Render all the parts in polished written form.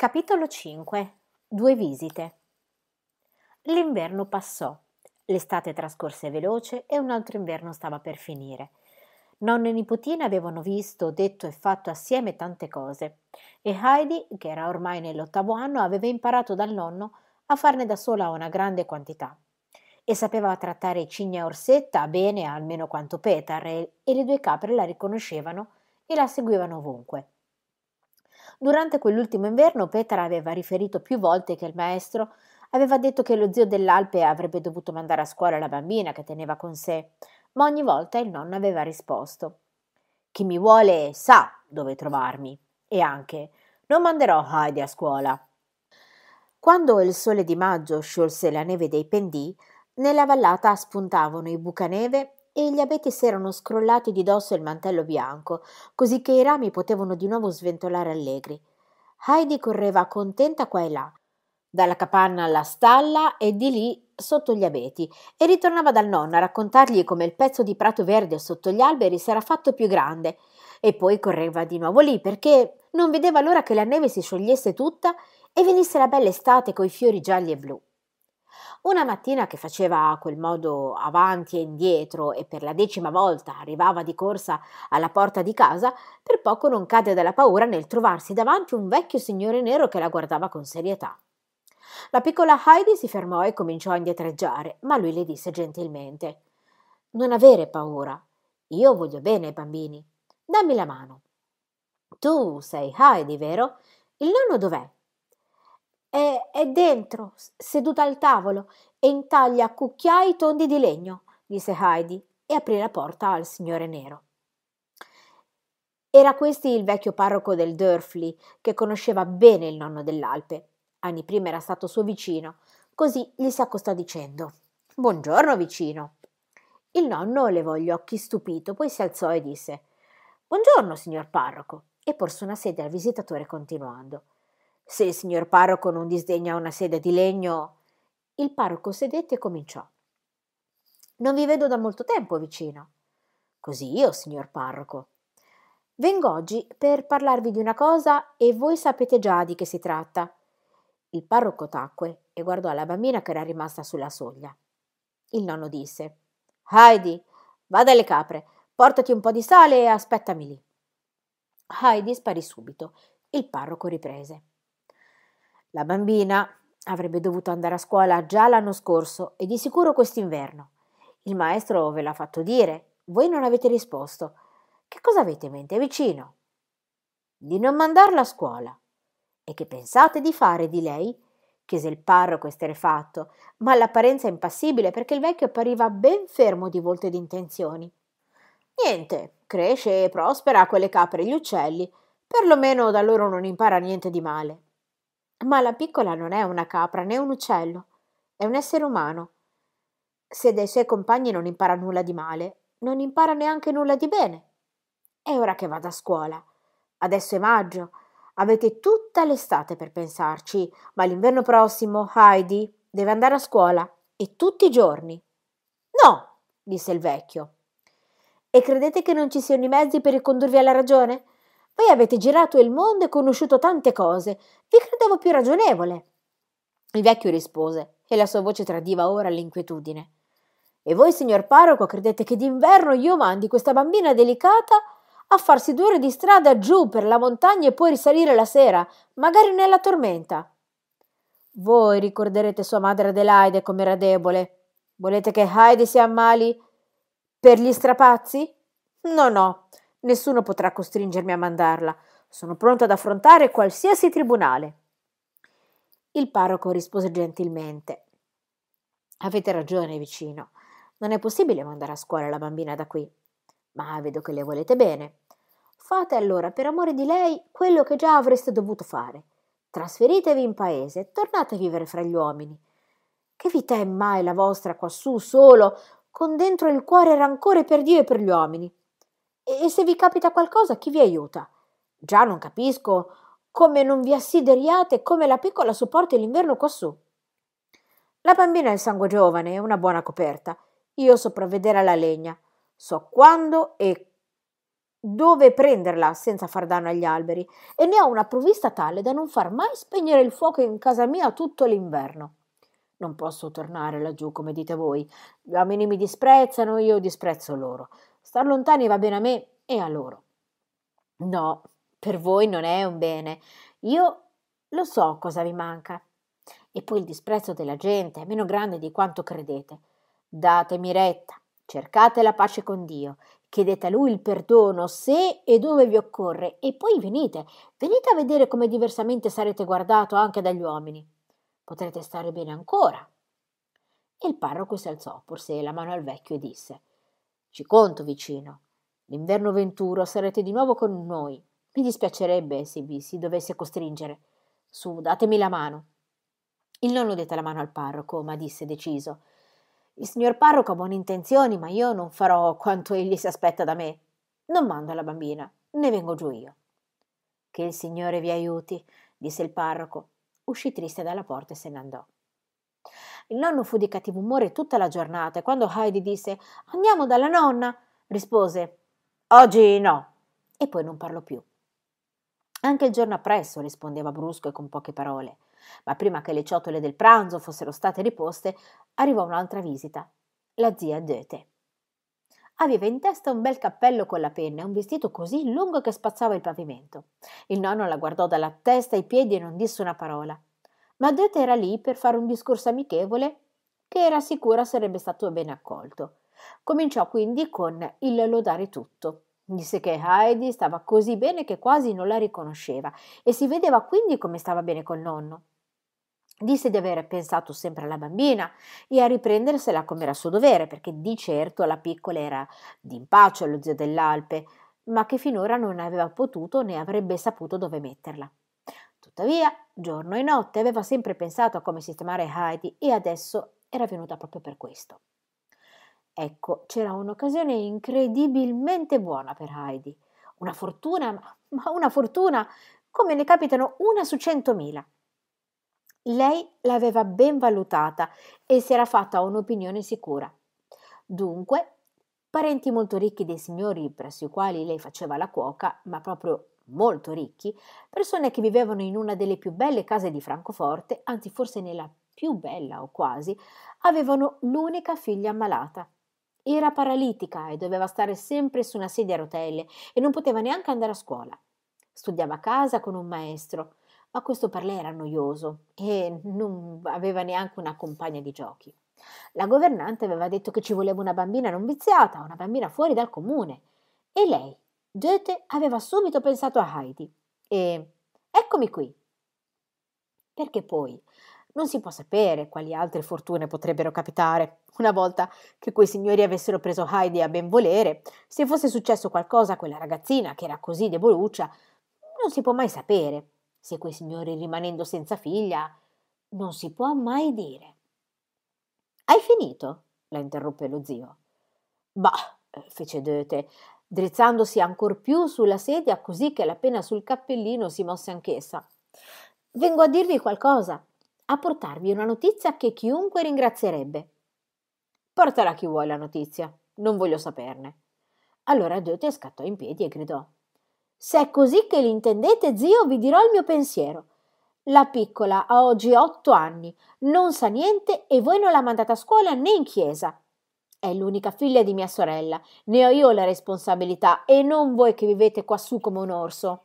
Capitolo 5. Due visite. L'inverno passò, l'estate trascorse veloce e un altro inverno stava per finire. Nonno e nipotina avevano visto, detto e fatto assieme tante cose e Heidi, che era ormai nell'8º anno, aveva imparato dal nonno a farne da sola una grande quantità e sapeva trattare Cigna e Orsetta bene almeno quanto Petar e le due capre la riconoscevano e la seguivano ovunque. Durante quell'ultimo inverno Petar aveva riferito più volte che il maestro aveva detto che lo zio dell'Alpe avrebbe dovuto mandare a scuola la bambina che teneva con sé, ma ogni volta il nonno aveva risposto: «Chi mi vuole sa dove trovarmi» e anche «Non manderò Heidi a scuola». Quando il sole di maggio sciolse la neve dei pendii, nella vallata spuntavano i bucaneve e gli abeti s'erano scrollati di dosso il mantello bianco, così che i rami potevano di nuovo sventolare allegri. Heidi correva contenta qua e là, dalla capanna alla stalla e di lì sotto gli abeti, e ritornava dal nonno a raccontargli come il pezzo di prato verde sotto gli alberi s'era fatto più grande, e poi correva di nuovo lì perché non vedeva l'ora che la neve si sciogliesse tutta e venisse la bella estate coi fiori gialli e blu. Una mattina che faceva a quel modo avanti e indietro e per la 10ª volta arrivava di corsa alla porta di casa, per poco non cade dalla paura nel trovarsi davanti un vecchio signore nero che la guardava con serietà. La piccola Heidi si fermò e cominciò a indietreggiare, ma lui le disse gentilmente: «Non avere paura. Io voglio bene ai bambini. Dammi la mano». «Tu sei Heidi, vero? Il nonno dov'è?» È dentro, seduta al tavolo, e intaglia cucchiai tondi di legno», disse Heidi e aprì la porta al signore nero. Era questi il vecchio parroco del Dörfli, che conosceva bene il nonno dell'Alpe. Anni prima era stato suo vicino, così gli si accostò dicendo: «Buongiorno, vicino». Il nonno levò gli occhi stupito, poi si alzò e disse: «Buongiorno, signor parroco», e porse una sedia al visitatore continuando: «Se il signor parroco non disdegna una sedia di legno». Il parroco sedette e cominciò: «Non vi vedo da molto tempo, vicino». «Così io, signor parroco». «Vengo oggi per parlarvi di una cosa e voi sapete già di che si tratta». Il parroco tacque e guardò la bambina che era rimasta sulla soglia. Il nonno disse: «Heidi, va dalle capre, portati un po' di sale e aspettami lì». Heidi sparì subito. Il parroco riprese: «La bambina avrebbe dovuto andare a scuola già l'anno scorso e di sicuro quest'inverno. Il maestro ve l'ha fatto dire, voi non avete risposto. Che cosa avete in mente, vicino?» «Di non mandarla a scuola». «E che pensate di fare di lei?» chiese il parroco esterrefatto, ma all'apparenza impassibile perché il vecchio appariva ben fermo di volto e di intenzioni. «Niente, cresce e prospera con le capre e gli uccelli, perlomeno da loro non impara niente di male». «Ma la piccola non è una capra né un uccello, è un essere umano. Se dai suoi compagni non impara nulla di male, non impara neanche nulla di bene. È ora che vada a scuola. Adesso è maggio, avete tutta l'estate per pensarci, ma l'inverno prossimo Heidi deve andare a scuola, e tutti i giorni». «No», disse il vecchio. «E credete che non ci siano i mezzi per ricondurvi alla ragione? Voi avete girato il mondo e conosciuto tante cose, vi credevo più ragionevole». Il vecchio rispose, e la sua voce tradiva ora l'inquietudine: «E voi, signor parroco, credete che d'inverno io mandi questa bambina delicata a farsi 2 ore di strada giù per la montagna e poi risalire la sera, magari nella tormenta?» «Voi ricorderete sua madre Adelaide com'era debole. Volete che Heidi si ammali per gli strapazzi? No, no, nessuno potrà costringermi a mandarla. Sono pronto ad affrontare qualsiasi tribunale». Il parroco rispose gentilmente: «Avete ragione, vicino. Non è possibile mandare a scuola la bambina da qui. Ma vedo che le volete bene. Fate allora, per amore di lei, quello che già avreste dovuto fare. Trasferitevi in paese e tornate a vivere fra gli uomini. Che vita è mai la vostra quassù solo, con dentro il cuore rancore per Dio e per gli uomini? E se vi capita qualcosa, chi vi aiuta? Già non capisco come non vi assideriate e come la piccola sopporti l'inverno quassù. La bambina ha il sangue giovane e una buona coperta. Io so provvedere alla legna. So quando e dove prenderla senza far danno agli alberi e ne ho una provvista tale da non far mai spegnere il fuoco in casa mia tutto l'inverno. Non posso tornare laggiù come dite voi. Gli uomini mi disprezzano, io disprezzo loro. Star lontani va bene a me e a loro. No, per voi non è un bene. Io lo so cosa vi manca. E poi il disprezzo della gente è meno grande di quanto credete. Datemi retta, cercate la pace con Dio, chiedete a Lui il perdono se e dove vi occorre e poi venite a vedere come diversamente sarete guardato anche dagli uomini. Potrete stare bene ancora. E il parroco si alzò, porse la mano al vecchio e disse: Ci conto, vicino. L'inverno venturo sarete di nuovo con noi. Mi dispiacerebbe se vi si dovesse costringere. Su, datemi la mano. Il nonno dette la mano al parroco, ma disse deciso: Il signor parroco ha buone intenzioni, ma io non farò quanto egli si aspetta da me. Non mando la bambina, ne vengo giù io. Che il Signore vi aiuti, disse il parroco. Uscì triste dalla porta e se ne andò. Il nonno fu di cattivo umore tutta la giornata e quando Heidi disse «Andiamo dalla nonna», rispose «Oggi no» e poi non parlò più. Anche il giorno appresso rispondeva brusco e con poche parole, ma prima che le ciotole del pranzo fossero state riposte, arrivò un'altra visita, la zia Goethe. Aveva in testa un bel cappello con la penna e un vestito così lungo che spazzava il pavimento. Il nonno la guardò dalla testa ai piedi e non disse una parola. Ma Goethe era lì per fare un discorso amichevole che era sicura sarebbe stato ben accolto. Cominciò quindi con il lodare tutto. Disse che Heidi stava così bene che quasi non la riconosceva e si vedeva quindi come stava bene col nonno. Disse di aver pensato sempre alla bambina e a riprendersela come era suo dovere, perché di certo la piccola era d'impaccio allo zio dell'Alpe, ma che finora non aveva potuto né avrebbe saputo dove metterla. Tuttavia, giorno e notte aveva sempre pensato a come sistemare Heidi e adesso era venuta proprio per questo. Ecco, c'era un'occasione incredibilmente buona per Heidi. Una fortuna, ma una fortuna come ne capitano una su 100.000. Lei l'aveva ben valutata e si era fatta un'opinione sicura. Dunque, parenti molto ricchi dei signori presso i quali lei faceva la cuoca, ma proprio molto ricchi, persone che vivevano in una delle più belle case di Francoforte, anzi forse nella più bella o quasi, avevano l'unica figlia ammalata. Era paralitica e doveva stare sempre su una sedia a rotelle e non poteva neanche andare a scuola. Studiava a casa con un maestro, ma questo per lei era noioso e non aveva neanche una compagna di giochi. La governante aveva detto che ci voleva una bambina non viziata, una bambina fuori dal comune. E lei, Goethe, aveva subito pensato a Heidi. E eccomi qui. Perché poi non si può sapere quali altre fortune potrebbero capitare. Una volta che quei signori avessero preso Heidi a ben volere, se fosse successo qualcosa a quella ragazzina che era così deboluccia, non si può mai sapere. Se quei signori rimanendo senza figlia, non si può mai dire. Hai finito? La interruppe lo zio. Bah, fece Goethe, drizzandosi ancor più sulla sedia così che la penna sul cappellino si mosse anch'essa. Vengo a dirvi qualcosa, a portarvi una notizia che chiunque ringrazierebbe. Portala a chi vuoi la notizia, non voglio saperne. Allora Goethe scattò in piedi e gridò. Se è così che l'intendete, zio, vi dirò il mio pensiero. La piccola ha oggi 8 anni, non sa niente e voi non la mandate a scuola né in chiesa. È l'unica figlia di mia sorella, ne ho io la responsabilità e non voi che vivete quassù come un orso.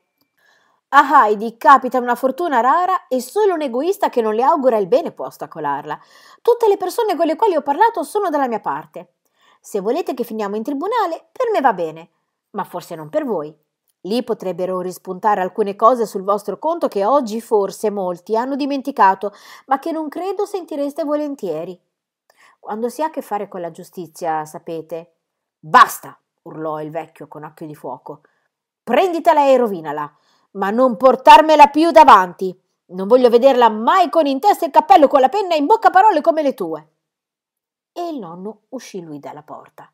A Heidi capita una fortuna rara e solo un egoista che non le augura il bene può ostacolarla. Tutte le persone con le quali ho parlato sono dalla mia parte. Se volete che finiamo in tribunale, per me va bene, ma forse non per voi. Lì potrebbero rispuntare alcune cose sul vostro conto che oggi forse molti hanno dimenticato, ma che non credo sentireste volentieri. Quando si ha a che fare con la giustizia, sapete. Basta! Urlò il vecchio con occhio di fuoco. Prenditela e rovinala, ma non portarmela più davanti. Non voglio vederla mai con in testa il cappello con la penna in bocca parole come le tue. E il nonno uscì lui dalla porta.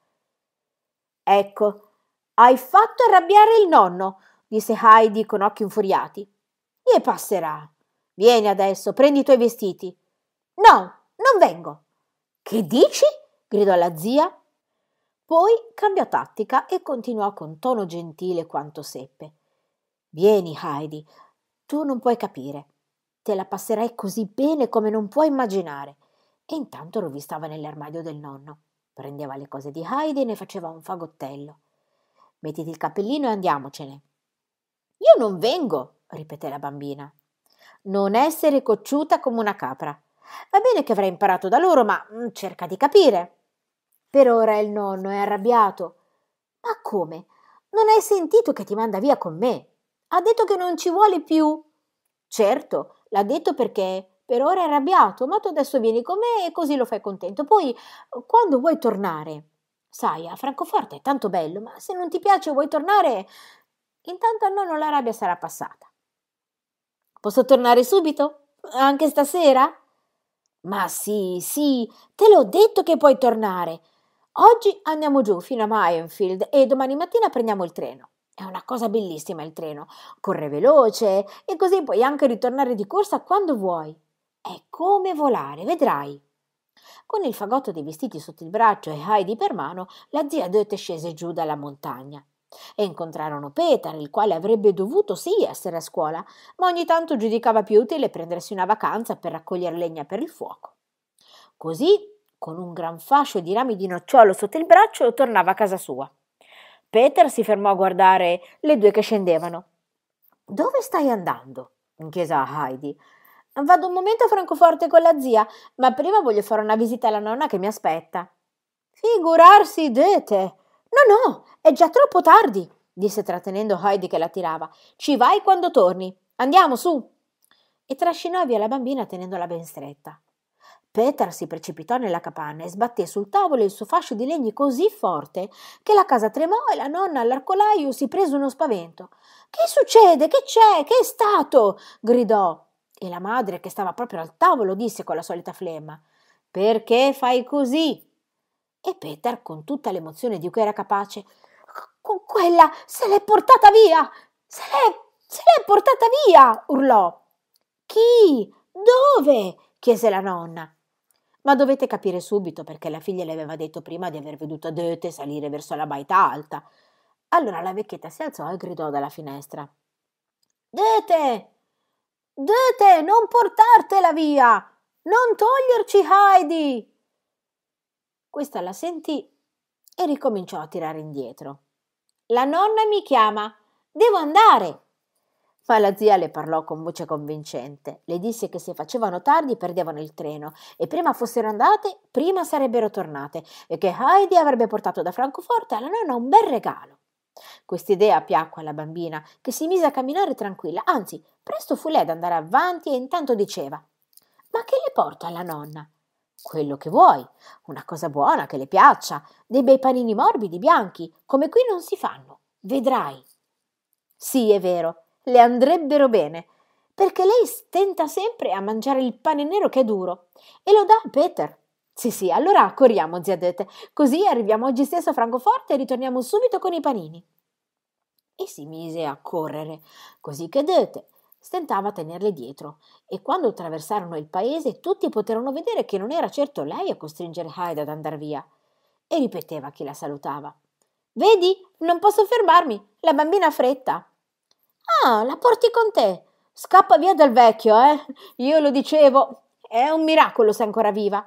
Ecco, hai fatto arrabbiare il nonno, disse Heidi con occhi infuriati. E passerà. Vieni adesso, prendi i tuoi vestiti. No, non vengo. Che dici? Gridò la zia. Poi cambiò tattica e continuò con tono gentile quanto seppe. «Vieni, Heidi, tu non puoi capire. Te la passerai così bene come non puoi immaginare». E intanto rovistava nell'armadio del nonno. Prendeva le cose di Heidi e ne faceva un fagottello. «Mettiti il cappellino e andiamocene». «Io non vengo», ripeté la bambina. «Non essere cocciuta come una capra. Va bene che avrai imparato da loro, ma cerca di capire». Per ora il nonno è arrabbiato. «Ma come? Non hai sentito che ti manda via con me? Ha detto che non ci vuole più». «Certo, l'ha detto perché per ora è arrabbiato, ma tu adesso vieni con me e così lo fai contento. Poi, quando vuoi tornare, sai, a Francoforte è tanto bello, ma se non ti piace vuoi tornare, intanto al nonno la rabbia sarà passata». «Posso tornare subito? Anche stasera?» «Ma sì, sì, te l'ho detto che puoi tornare. Oggi andiamo giù fino a Mayenfield e domani mattina prendiamo il treno. È una cosa bellissima il treno, corre veloce e così puoi anche ritornare di corsa quando vuoi. È come volare, vedrai». Con il fagotto dei vestiti sotto il braccio e Heidi per mano, la zia Goethe scese giù dalla montagna. E incontrarono Peter, il quale avrebbe dovuto sì essere a scuola, ma ogni tanto giudicava più utile prendersi una vacanza per raccogliere legna per il fuoco. Così, con un gran fascio di rami di nocciolo sotto il braccio, tornava a casa sua. Peter si fermò a guardare le due che scendevano. «Dove stai andando?» chiese a Heidi. «Vado un momento a Francoforte con la zia, ma prima voglio fare una visita alla nonna che mi aspetta». «Figurarsi, Goethe! No, no, è già troppo tardi», disse trattenendo Heidi che la tirava. «Ci vai quando torni. Andiamo, su!» E trascinò via la bambina tenendola ben stretta. Peter si precipitò nella capanna e sbatté sul tavolo il suo fascio di legni così forte che la casa tremò e la nonna all'arcolaio si prese uno spavento. «Che succede? Che c'è? Che è stato?» gridò. E la madre, che stava proprio al tavolo, disse con la solita flemma: «Perché fai così?» E Peter, con tutta l'emozione di cui era capace: «Con quella se l'è portata via! Se l'è portata via!» urlò. «Chi? Dove?» chiese la nonna. Ma dovete capire subito perché la figlia le aveva detto prima di aver veduto Goethe salire verso la baita alta. Allora la vecchietta si alzò e gridò dalla finestra: «Goethe! Goethe, non portartela via! Non toglierci Heidi!» Questa la sentì e ricominciò a tirare indietro. «La nonna mi chiama! Devo andare!» Ma la zia le parlò con voce convincente. Le disse che se facevano tardi perdevano il treno e prima fossero andate, prima sarebbero tornate e che Heidi avrebbe portato da Francoforte alla nonna un bel regalo. Quest'idea piacque alla bambina, che si mise a camminare tranquilla, anzi, presto fu lei ad andare avanti e intanto diceva: «Ma che le porto alla nonna?» «Quello che vuoi, una cosa buona che le piaccia, dei bei panini morbidi bianchi, come qui non si fanno, vedrai». «Sì, è vero, le andrebbero bene, perché lei stenta sempre a mangiare il pane nero che è duro e lo dà a Peter». «Sì, sì, allora corriamo, zia Dete, così arriviamo oggi stesso a Francoforte e ritorniamo subito con i panini». E si mise a correre, così che Dete stentava a tenerle dietro, e quando attraversarono il paese tutti poterono vedere che non era certo lei a costringere Hyde ad andar via. E ripeteva chi la salutava: «Vedi, non posso fermarmi, la bambina ha fretta». «Ah, la porti con te? Scappa via dal vecchio, eh? Io lo dicevo, è un miracolo se è ancora viva».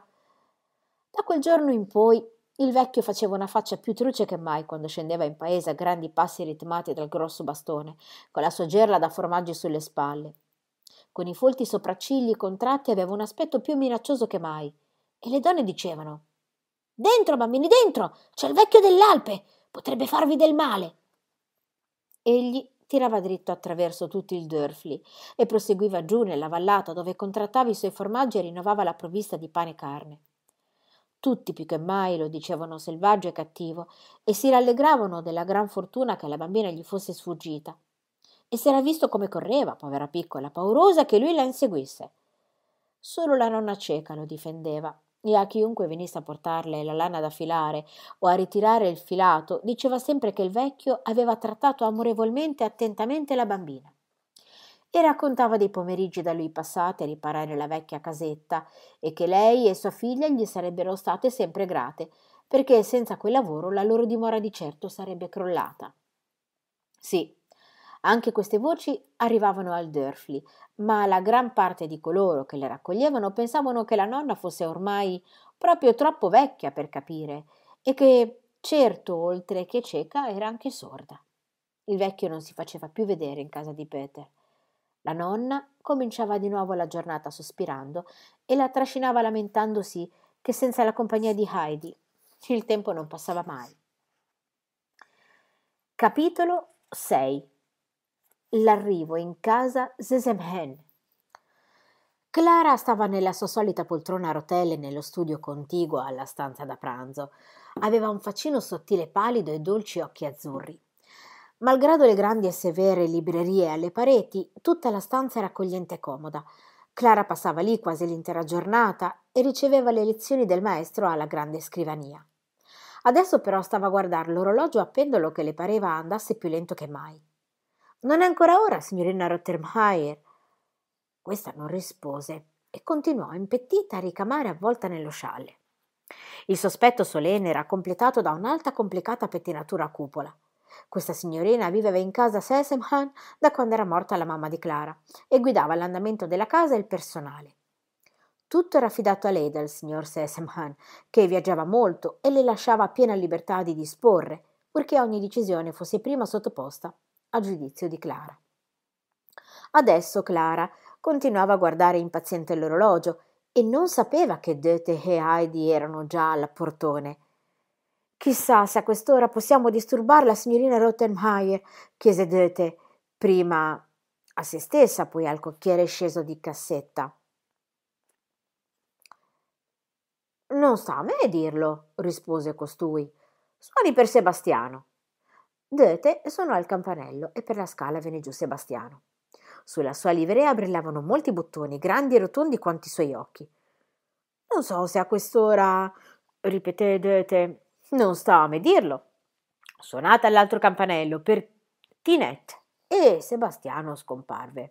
Da quel giorno in poi il vecchio faceva una faccia più truce che mai quando scendeva in paese a grandi passi ritmati dal grosso bastone, con la sua gerla da formaggi sulle spalle. Con i folti sopraccigli contratti aveva un aspetto più minaccioso che mai, e le donne dicevano: «Dentro, bambini, dentro! C'è il vecchio dell'Alpe! Potrebbe farvi del male!» Egli tirava dritto attraverso tutto il Dörfli e proseguiva giù nella vallata dove contrattava i suoi formaggi e rinnovava la provvista di pane e carne. Tutti più che mai lo dicevano selvaggio e cattivo e si rallegravano della gran fortuna che la bambina gli fosse sfuggita. E s'era visto come correva, povera piccola, paurosa che lui la inseguisse. Solo la nonna cieca lo difendeva e a chiunque venisse a portarle la lana da filare o a ritirare il filato diceva sempre che il vecchio aveva trattato amorevolmente e attentamente la bambina. E raccontava dei pomeriggi da lui passati a riparare la vecchia casetta e che lei e sua figlia gli sarebbero state sempre grate perché senza quel lavoro la loro dimora di certo sarebbe crollata. Sì, anche queste voci arrivavano al Durfey, ma la gran parte di coloro che le raccoglievano pensavano che la nonna fosse ormai proprio troppo vecchia per capire e che, certo, oltre che cieca, era anche sorda. Il vecchio non si faceva più vedere in casa di Peter. La nonna cominciava di nuovo la giornata sospirando e la trascinava lamentandosi che senza la compagnia di Heidi il tempo non passava mai. Capitolo 6. L'arrivo in casa Sesamhen. Clara stava nella sua solita poltrona a rotelle nello studio contiguo alla stanza da pranzo. Aveva un faccino sottile pallido e dolci occhi azzurri. Malgrado le grandi e severe librerie alle pareti, tutta la stanza era accogliente e comoda. Clara passava lì quasi l'intera giornata e riceveva le lezioni del maestro alla grande scrivania. Adesso però stava a guardare l'orologio a pendolo che le pareva andasse più lento che mai. «Non è ancora ora, signorina Rottenmeier?» Questa non rispose e continuò impettita a ricamare avvolta nello scialle. Il sospetto solenne era completato da un'alta complicata pettinatura a cupola. Questa signorina viveva in casa Sesamhen da quando era morta la mamma di Clara e guidava l'andamento della casa e il personale. Tutto era affidato a lei dal signor Sesamhen, che viaggiava molto e le lasciava piena libertà di disporre, purché ogni decisione fosse prima sottoposta a giudizio di Clara. Adesso Clara continuava a guardare impaziente l'orologio e non sapeva che Goethe e Heidi erano già al portone. «Chissà se a quest'ora possiamo disturbarla, signorina Rottenmeier», chiese Goethe, prima a se stessa, poi al cocchiere sceso di cassetta. «Non sta a me dirlo», rispose costui. «Suoni per Sebastiano». Goethe suonò il campanello e per la scala venne giù Sebastiano. Sulla sua livrea brillavano molti bottoni, grandi e rotondi quanti i suoi occhi. «Non so se a quest'ora», ripeté Goethe. «Non sta a me dirlo». Suonate all'altro campanello per Tinette e Sebastiano scomparve.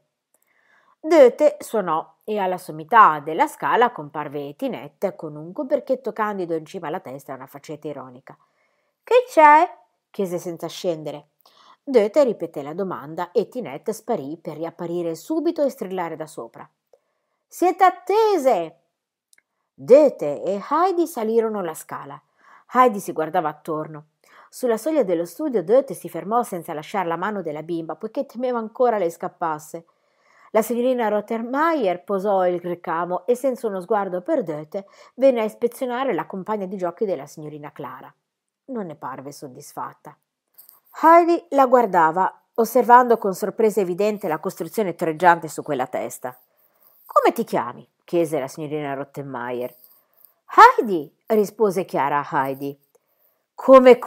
Goethe suonò e alla sommità della scala comparve Tinette con un coperchietto candido in cima alla testa e una faccetta ironica. «Che c'è?» chiese senza scendere. Goethe ripeté la domanda e Tinette sparì per riapparire subito e strillare da sopra. «Siete attese!» Goethe e Heidi salirono la scala. Heidi si guardava attorno. Sulla soglia dello studio Goethe si fermò senza lasciare la mano della bimba, poiché temeva ancora le scappasse. La signorina Rottenmeier posò il ricamo e senza uno sguardo per Goethe venne a ispezionare la compagna di giochi della signorina Clara. Non ne parve soddisfatta. Heidi la guardava, osservando con sorpresa evidente la costruzione torreggiante su quella testa. «Come ti chiami?» chiese la signorina Rottenmeier. «Heidi», rispose Chiara a Heidi. «Come?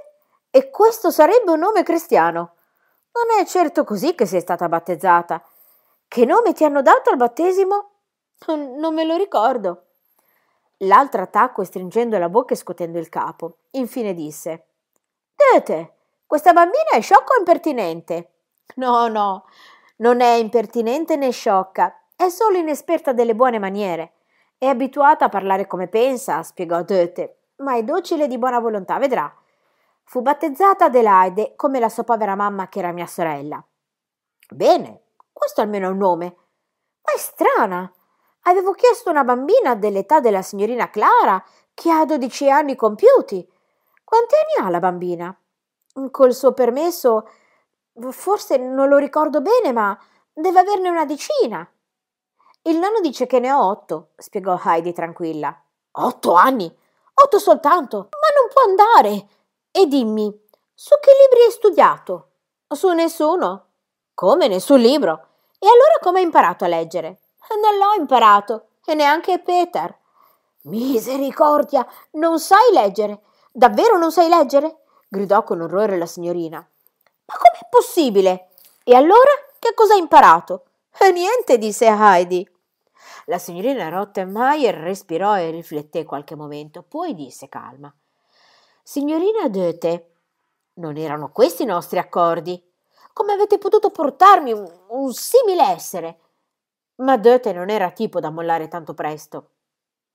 E questo sarebbe un nome cristiano? Non è certo così che sei stata battezzata. Che nome ti hanno dato al battesimo?» «Non me lo ricordo». L'altra tacque stringendo la bocca e scuotendo il capo. Infine disse: «Goethe, questa bambina è sciocca o impertinente?» No, non è impertinente né sciocca, è solo inesperta delle buone maniere. È abituata a parlare come pensa», spiegò Goethe, «ma è docile di buona volontà, vedrà. Fu battezzata Adelaide come la sua povera mamma che era mia sorella». «Bene, questo almeno è un nome. Ma è strana. Avevo chiesto una bambina dell'età della signorina Clara, che ha 12 anni compiuti. Quanti anni ha la bambina?» «Col suo permesso, forse non lo ricordo bene, ma deve averne una decina». «Il nonno dice che ne ha 8, spiegò Heidi tranquilla. 8 anni? 8 soltanto? Ma non può andare! E dimmi, su che libri hai studiato?» «Su nessuno». «Come nessun libro? E allora come hai imparato a leggere?» «Non l'ho imparato, e neanche Peter». «Misericordia, non sai leggere? Davvero non sai leggere?» gridò con orrore la signorina. «Ma com'è possibile? E allora che cosa hai imparato?» «Niente», disse Heidi. La signorina Rottenmeier respirò e rifletté qualche momento, poi disse calma: «Signorina Goethe, non erano questi i nostri accordi? Come avete potuto portarmi un simile essere?» Ma Goethe non era tipo da mollare tanto presto.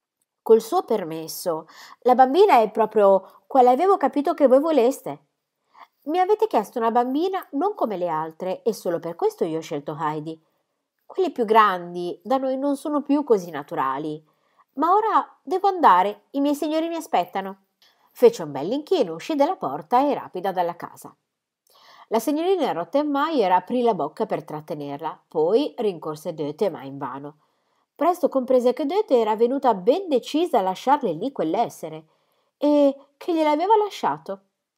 Col suo permesso, la bambina è proprio quale avevo capito che voi voleste. Mi avete chiesto una bambina non come le altre e solo per questo io ho scelto Heidi. Quelli più grandi da noi non sono più così naturali. Ma ora devo andare, i miei signori mi aspettano. Fece un bell'inchino, uscì dalla porta e rapida dalla casa. La signorina Rottenmeier aprì la bocca per trattenerla, poi rincorse Goethe, ma invano. Presto comprese che Goethe era venuta ben decisa a lasciarle lì quell'essere e che gliel'aveva lasciato.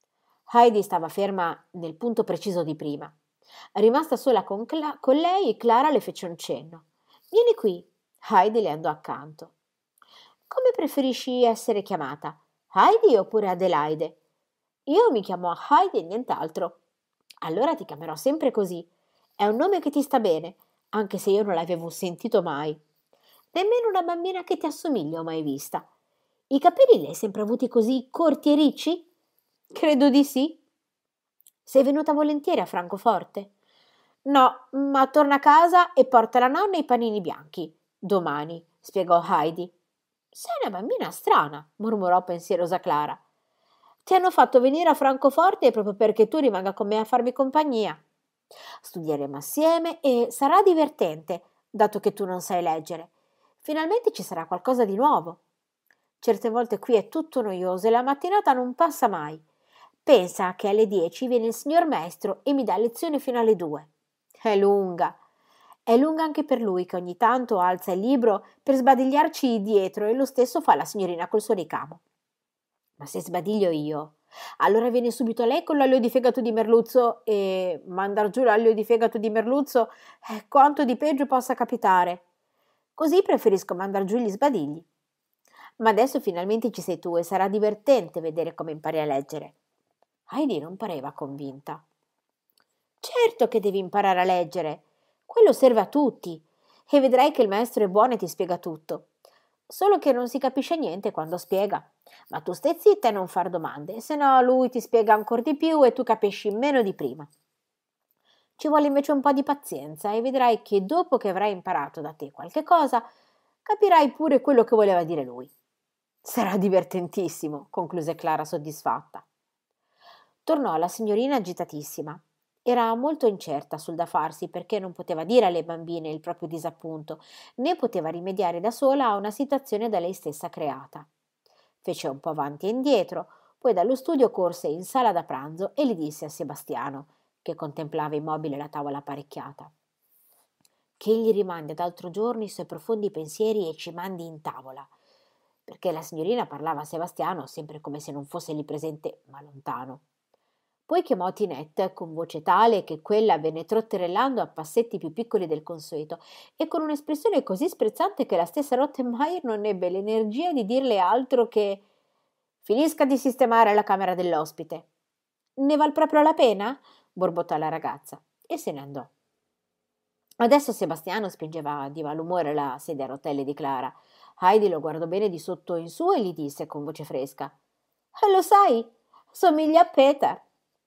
Heidi stava ferma nel punto preciso di prima. Rimasta sola con lei, Clara le fece un cenno. Vieni qui. Heidi le andò accanto. Come preferisci essere chiamata? Heidi oppure Adelaide? Io mi chiamo Heidi e nient'altro. Allora ti chiamerò sempre così. È un nome che ti sta bene, anche se io non l'avevo sentito mai. Nemmeno una bambina che ti assomiglia ho mai vista. I capelli li hai sempre avuti così corti e ricci? Credo di sì. Sei venuta volentieri a Francoforte? No, ma torna a casa e porta la nonna i panini bianchi. Domani, spiegò Heidi. Sei una bambina strana, mormorò pensierosa Clara. Ti hanno fatto venire a Francoforte proprio perché tu rimanga con me a farmi compagnia. Studieremo assieme e sarà divertente, dato che tu non sai leggere. Finalmente ci sarà qualcosa di nuovo. Certe volte qui è tutto noioso e la mattinata non passa mai. Pensa che alle 10 viene il signor maestro e mi dà lezione fino alle 2. È lunga. È lunga anche per lui che ogni tanto alza il libro per sbadigliarci dietro e lo stesso fa la signorina col suo ricamo. Ma se sbadiglio io, allora viene subito lei con l'olio di fegato di merluzzo e mandar giù l'olio di fegato di merluzzo, quanto di peggio possa capitare. Così preferisco mandar giù gli sbadigli. Ma adesso finalmente ci sei tu e sarà divertente vedere come impari a leggere. Heidi non pareva convinta. Certo che devi imparare a leggere. Quello serve a tutti. E vedrai che il maestro è buono e ti spiega tutto. Solo che non si capisce niente quando spiega. Ma tu stai zitta e non far domande, se no lui ti spiega ancora di più e tu capisci meno di prima. Ci vuole invece un po' di pazienza e vedrai che dopo che avrai imparato da te qualche cosa, capirai pure quello che voleva dire lui. Sarà divertentissimo, concluse Clara soddisfatta. Tornò la signorina agitatissima. Era molto incerta sul da farsi perché non poteva dire alle bambine il proprio disappunto, né poteva rimediare da sola a una situazione da lei stessa creata. Fece un po' avanti e indietro, poi dallo studio corse in sala da pranzo e le disse a Sebastiano, che contemplava immobile la tavola apparecchiata: che egli rimandi ad altro giorno i suoi profondi pensieri e ci mandi in tavola, perché la signorina parlava a Sebastiano sempre come se non fosse lì presente, ma lontano. Poi chiamò Tinette con voce tale che quella venne trotterellando a passetti più piccoli del consueto e con un'espressione così sprezzante che la stessa Rottenmeier non ebbe l'energia di dirle altro che «Finisca di sistemare la camera dell'ospite». «Ne val proprio la pena?» borbottò la ragazza e se ne andò. Adesso Sebastiano spingeva di malumore la sedia a rotelle di Clara. Heidi lo guardò bene di sotto in su e gli disse con voce fresca: «Lo sai, somiglia a Peter».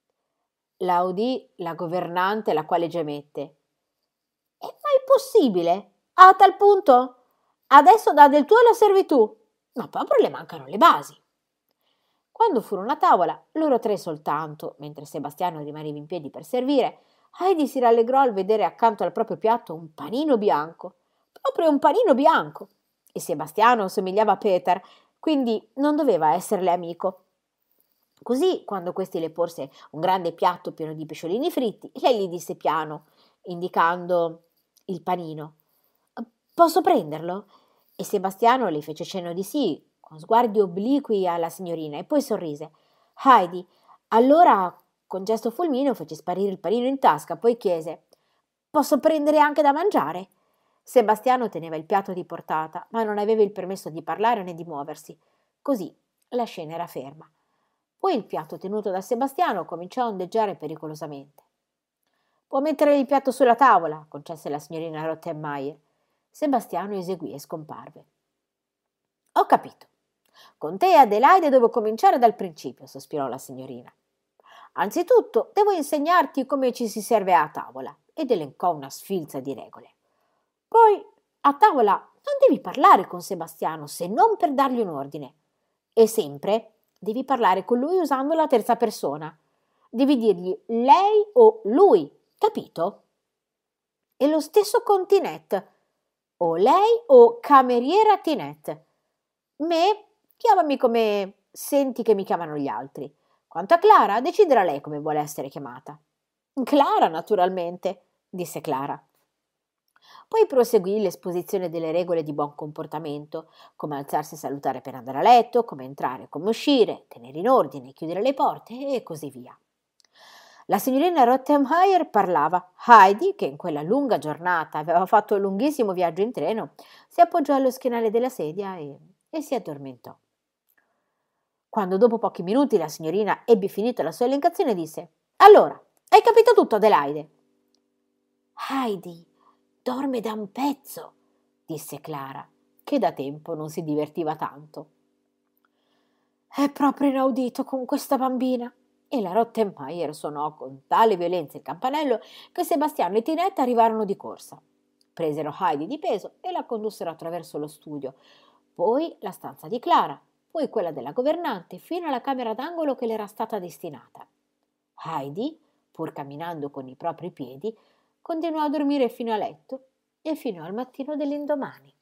La udì la governante, la quale gemette. «È mai possibile? A tal punto? Adesso dà del tuo alla servitù, ma proprio le mancano le basi». Quando furono a tavola, loro tre soltanto, mentre Sebastiano rimaneva in piedi per servire, Heidi si rallegrò al vedere accanto al proprio piatto un panino bianco, proprio un panino bianco, e Sebastiano somigliava a Peter, quindi non doveva esserle amico. Così, quando questi le porse un grande piatto pieno di pesciolini fritti, lei gli disse piano, indicando il panino: «Posso prenderlo?» E Sebastiano le fece cenno di sì, con sguardi obliqui alla signorina, e poi sorrise. Heidi, allora, con gesto fulmineo, fece sparire il panino in tasca, poi chiese: «Posso prendere anche da mangiare?» Sebastiano teneva il piatto di portata, ma non aveva il permesso di parlare né di muoversi. Così la scena era ferma. Poi il piatto tenuto da Sebastiano cominciò a ondeggiare pericolosamente. «Può mettere il piatto sulla tavola», concesse la signorina Rottenmeier. Sebastiano eseguì e scomparve. «Ho capito. Con te, Adelaide, devo cominciare dal principio», sospirò la signorina. «Anzitutto devo insegnarti come ci si serve a tavola», ed elencò una sfilza di regole. «Poi a tavola Non devi parlare con Sebastiano se non per dargli un ordine. E sempre devi parlare con lui usando la terza persona. Devi dirgli lei o lui, capito? E lo stesso con Tinette. O lei o cameriera Tinette. Me, chiamami come senti che mi chiamano gli altri. Quanto a Clara, deciderà lei come vuole essere chiamata. Clara, naturalmente, disse Clara. Poi proseguì l'esposizione delle regole di buon comportamento, come alzarsi e salutare per andare a letto, come entrare e come uscire, tenere in ordine, chiudere le porte e così via. La signorina Rottenmeier parlava. Heidi, che in quella lunga giornata aveva fatto un lunghissimo viaggio in treno, si appoggiò allo schienale della sedia e si addormentò. Quando dopo pochi minuti la signorina ebbe finito la sua elencazione, disse: «Allora, hai capito tutto, Adelaide?» «Heidi dorme da un pezzo», disse Clara, che da tempo non si divertiva tanto. «È proprio inaudito con questa bambina!» E la Rottenmeier suonò con tale violenza il campanello che Sebastiano e Tinette arrivarono di corsa. Presero Heidi di peso e la condussero attraverso lo studio, poi la stanza di Clara, poi quella della governante, fino alla camera d'angolo che le era stata destinata. Heidi, pur camminando con i propri piedi, continuò a dormire fino a letto e fino al mattino dell'indomani.